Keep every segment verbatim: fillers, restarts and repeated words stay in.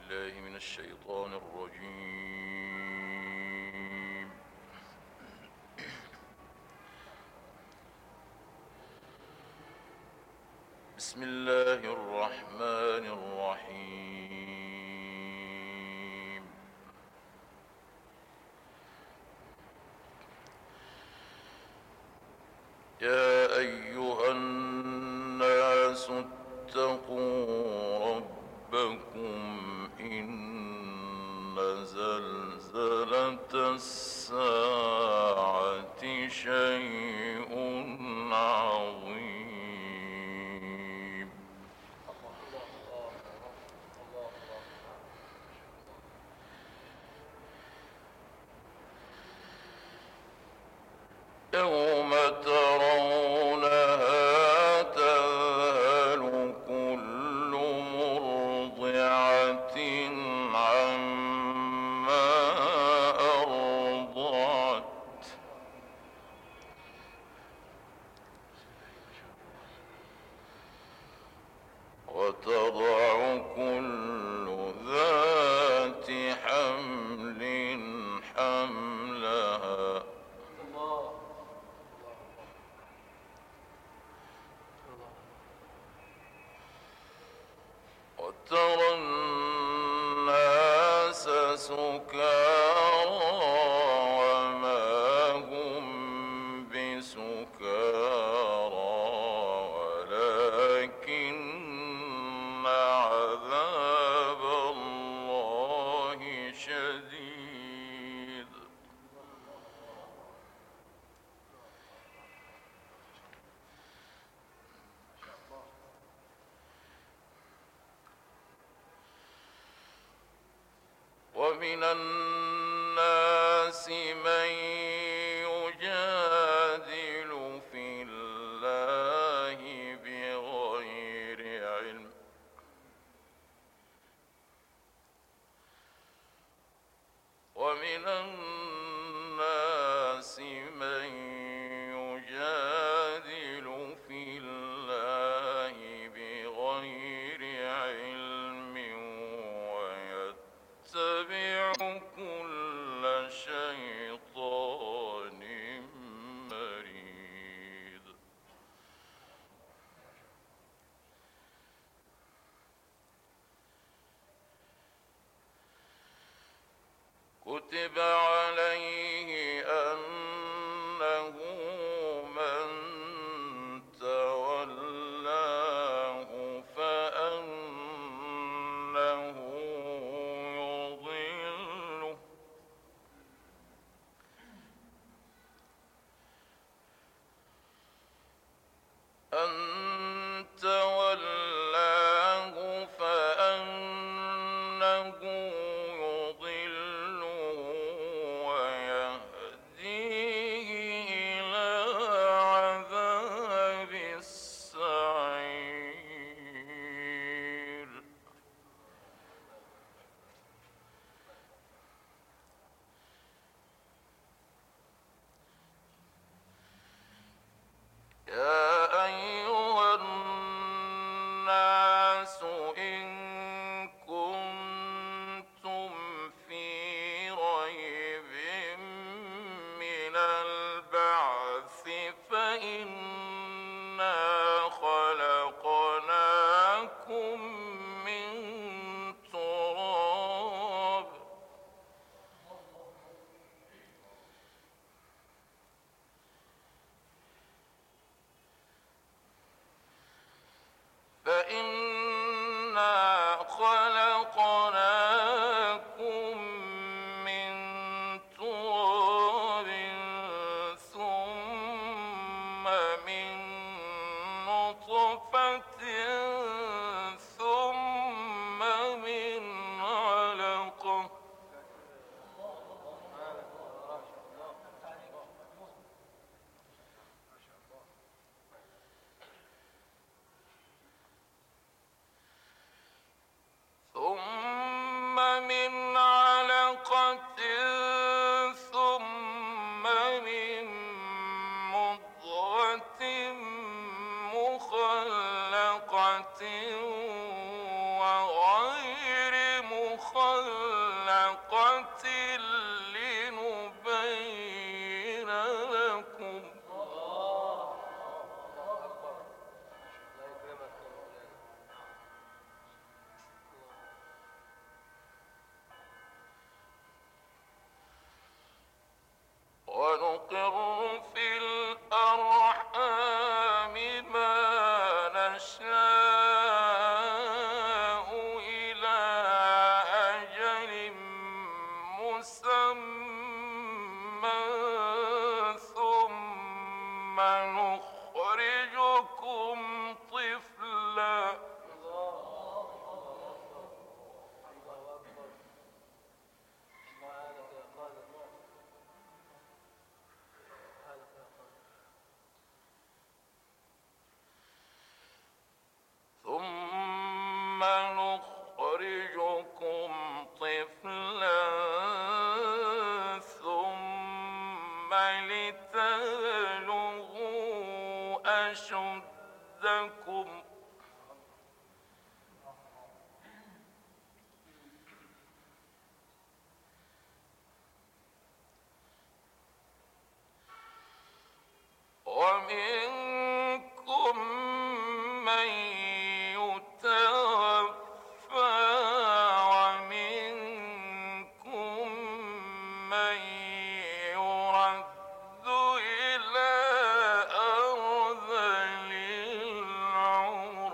بالله من الشيطان الرجيم. بسم الله الرحمن الرحيم. يا أيها الناس اتقوا ربكم إن زلزلة الساعة شيء عظيم. يوم ترونها تذهل كل مرضعة عما أرضعت وتضع كل ذات حمل حملها وترى الناس سكارى وما هم بسكارى ولكن عذاب الله شديد. ومن الناس من يجادل في الله بغير علم ومن الناس من يجادل في الله بغير علم ويتبع كل شيطان مريد. كتب عليه أنه من تولاه فأنه يضله أن تولاه فأنه يضله ويهديه إلى عذاب السعير. يا أيها الناس إن كنتم في ريب من البعث فإنا خلقناكم من تراب فإنا خلقناكم من تراب ثم من نطفة ثم من علقة ثم من علقة ثم من مضغة مخلقة وغير مخلقة ونقر في الأرحام ما نشاء إلى أجل مسمى ثم نخرجكم طفلا ثم نخرجكم طفلا ثم لتبلغوا أشدكم ومنكم من يتوفى ومنكم من يرد إلى أرذل العمر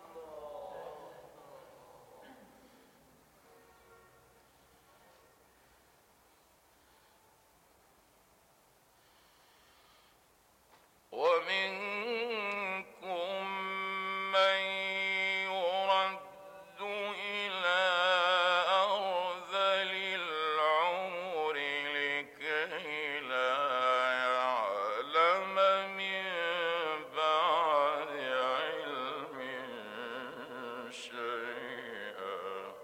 ومنكم من يرد إلى أرذل العمر لكي لا يعلم من بعد علم شيئا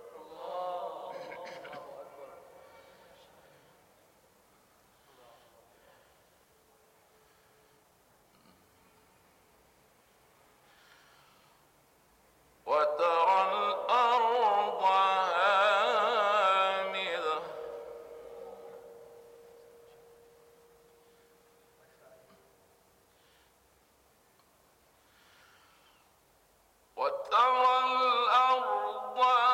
وترى الأرض هامدة وترى الأرض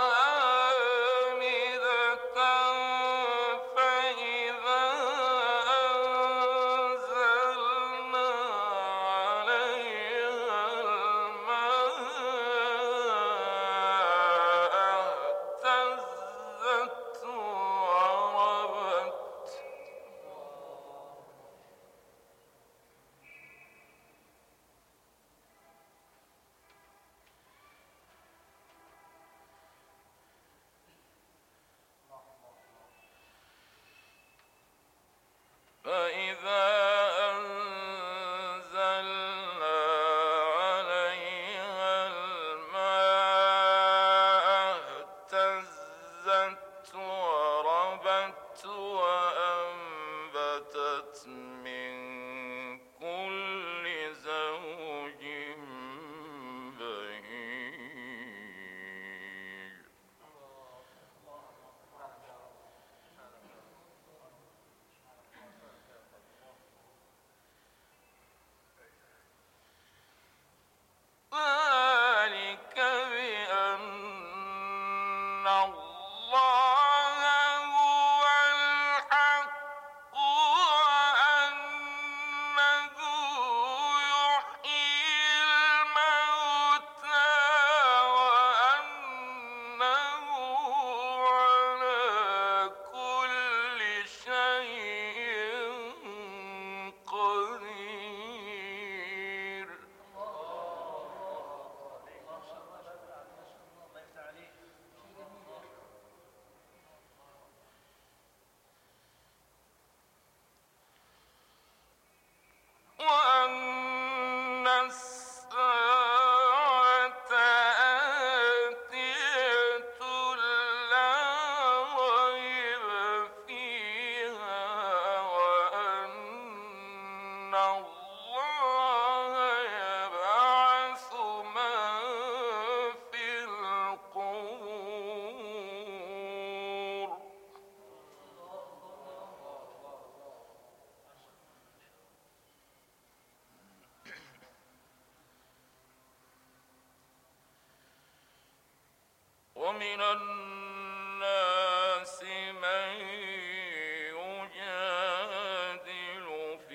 هامدة فإذا أنزلنا عليها الماء اهتزت وربت فإذا أنزلنا عليها الماء اهتزت وربت وأنبتت من كل زوج بهيج ذلك بأن الله هو الحق وأنه يحيي الموتى وأنه على كل شيء قدير وأن الساعة آتية لا ريب فيها وأن الله يبعث من في القبور ومن الناس من يجادل في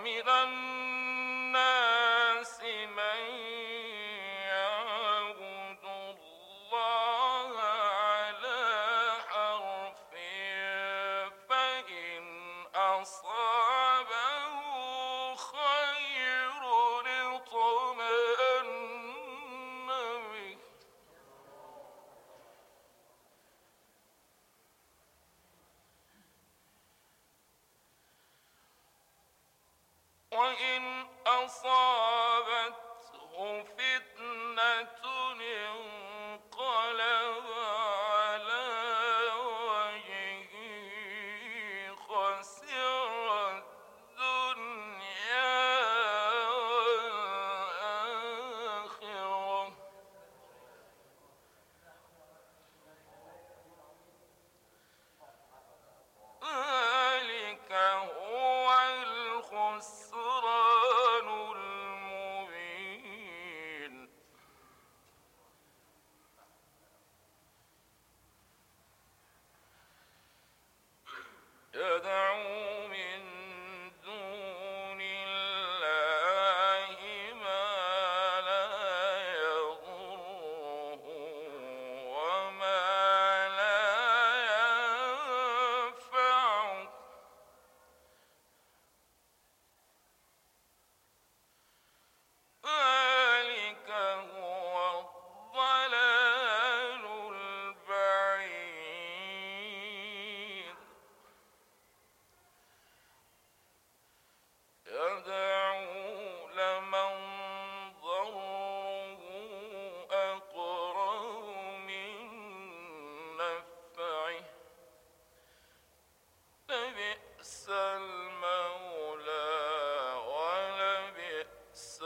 ومن الناس من يعبد الله على حرف فإن أصابه خير اطمأن به وإن أصابته فتنة انقلب على وجهه خسر الدنيا والآخرة ذلك هو الخسران المبين يدعو من دون الله ما لا يضره وما لا ينفعه ذلك هو الضلال البعيد يدعو لمن ضره أقرب من نفعه لبئس المولى ولبئس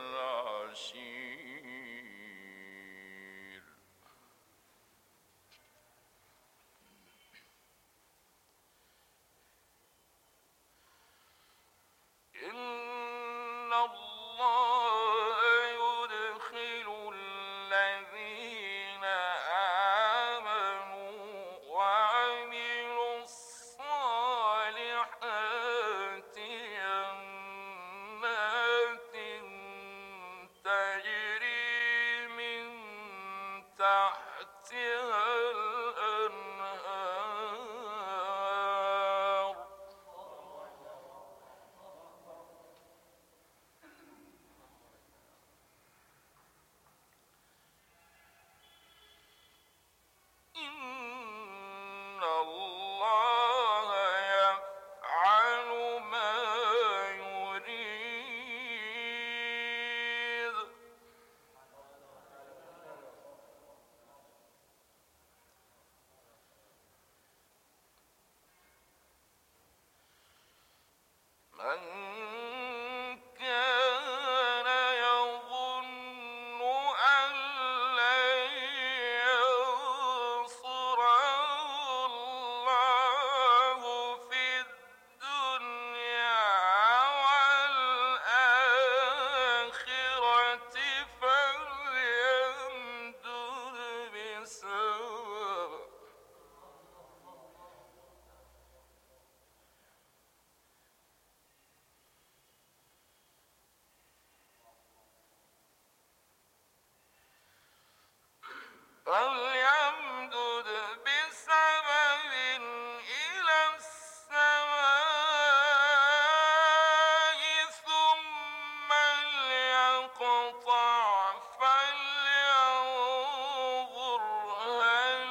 العشير إن الله يدخل الذين آمنوا وعملوا الصالحات جنات تجري من تحتها الأنهار إن الله يفعل ما يريد من كان يظن أن لن ينصره الله في الدنيا والآخرة فليمدد بسبب فليمدد بسبب إلى السماء ثم ليقطع فلينظر هل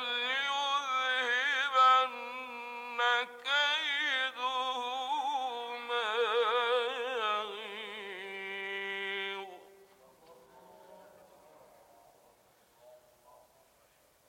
يذهبن كيده ما يغيظ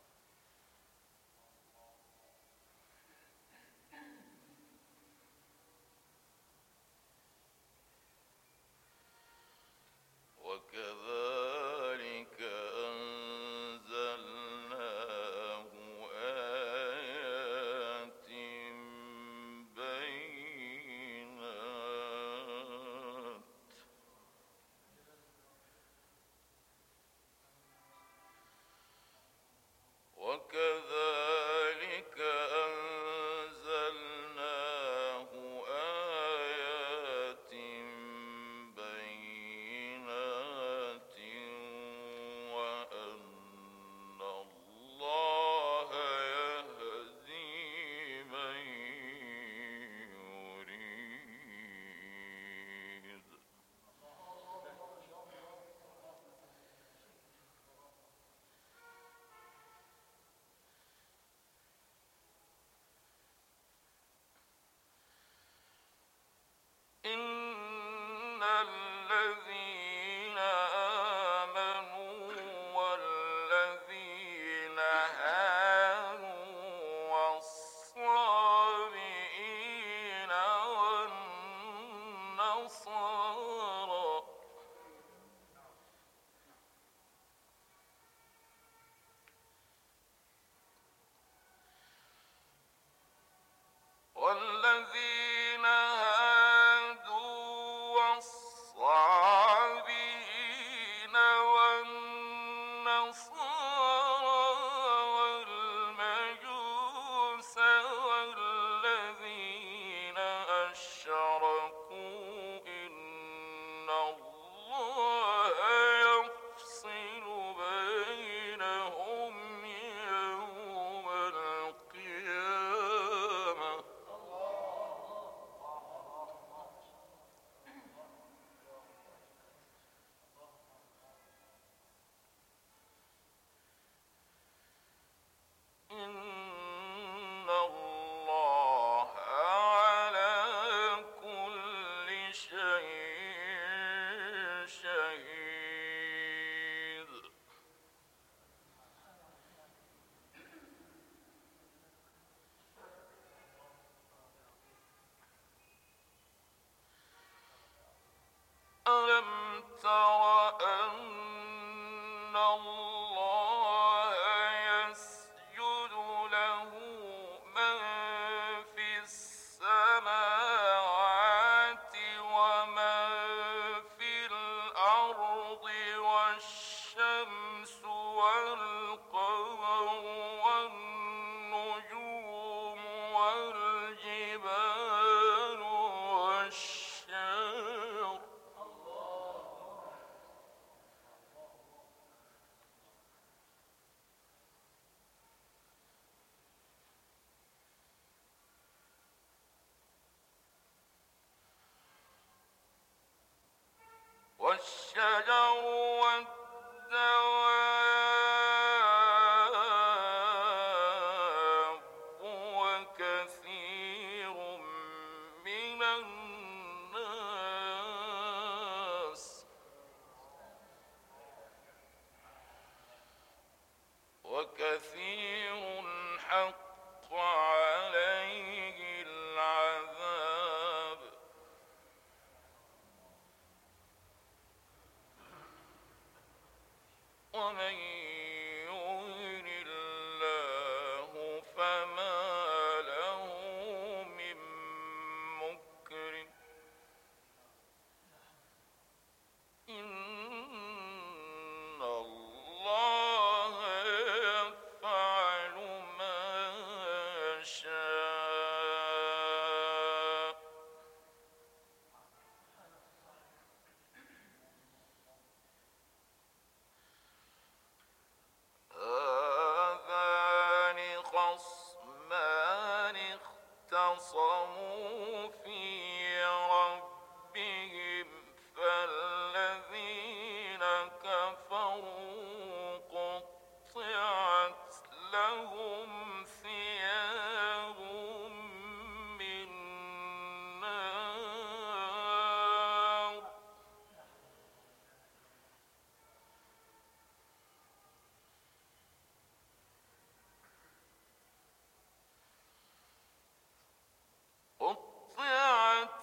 ألم تر أن الله يسجد له من في السماوات ومن في الأرض والشمس والقمر والنجوم والجبال والشجر والشجر والدواب وكثير من الناس وكثير حق عليه العذاب ومن يهن الله فما له من مكرم إن الله يفعل ما يشاء هذان خصمان اختصموا في ربهم فالذين كفروا قطعت لهم ثياب من نار قطعت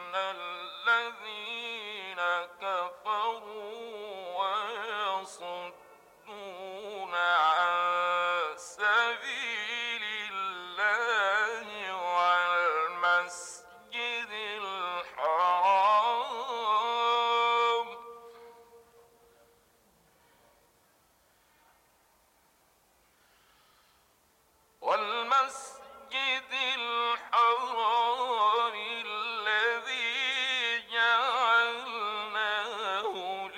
الذين كفروا ويصدون عن سبيل الله والمسجد الحرام والمسجد الحرام الذي جعلناه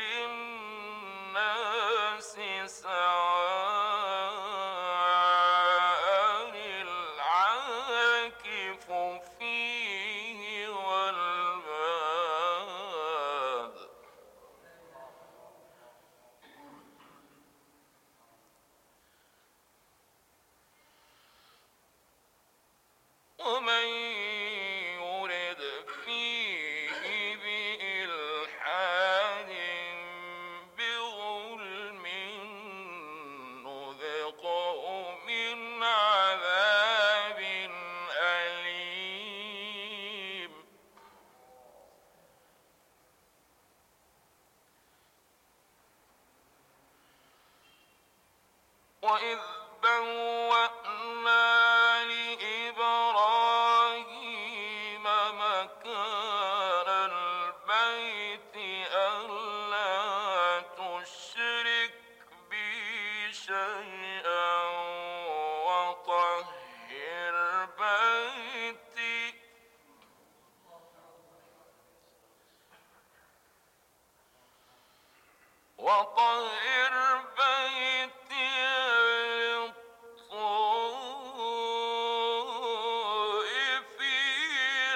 للناس سواء العاكف فيه والباد ومن يرد فيه بإلحاد بظلم نذقه من عذاب أليم وإذ بوأنا لإبراهيم مكان البيت ألا تشرك بي شيئا وطهر بيتي وطهر بيتي للطائفين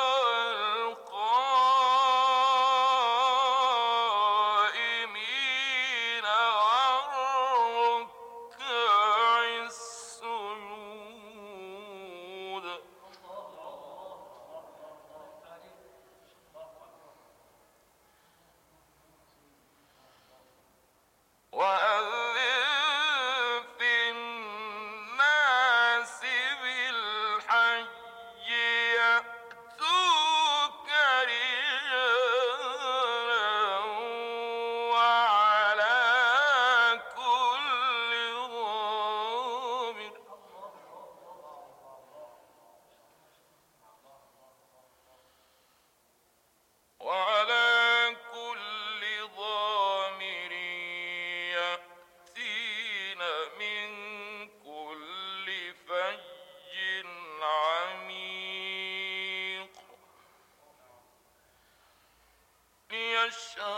والقائمين والركع السجود وأذن في الناس بالحج يأتوك رجالا وعلى كل ضامر وعلى كل ضامر يأتين من كل فج عميق ليشهدوا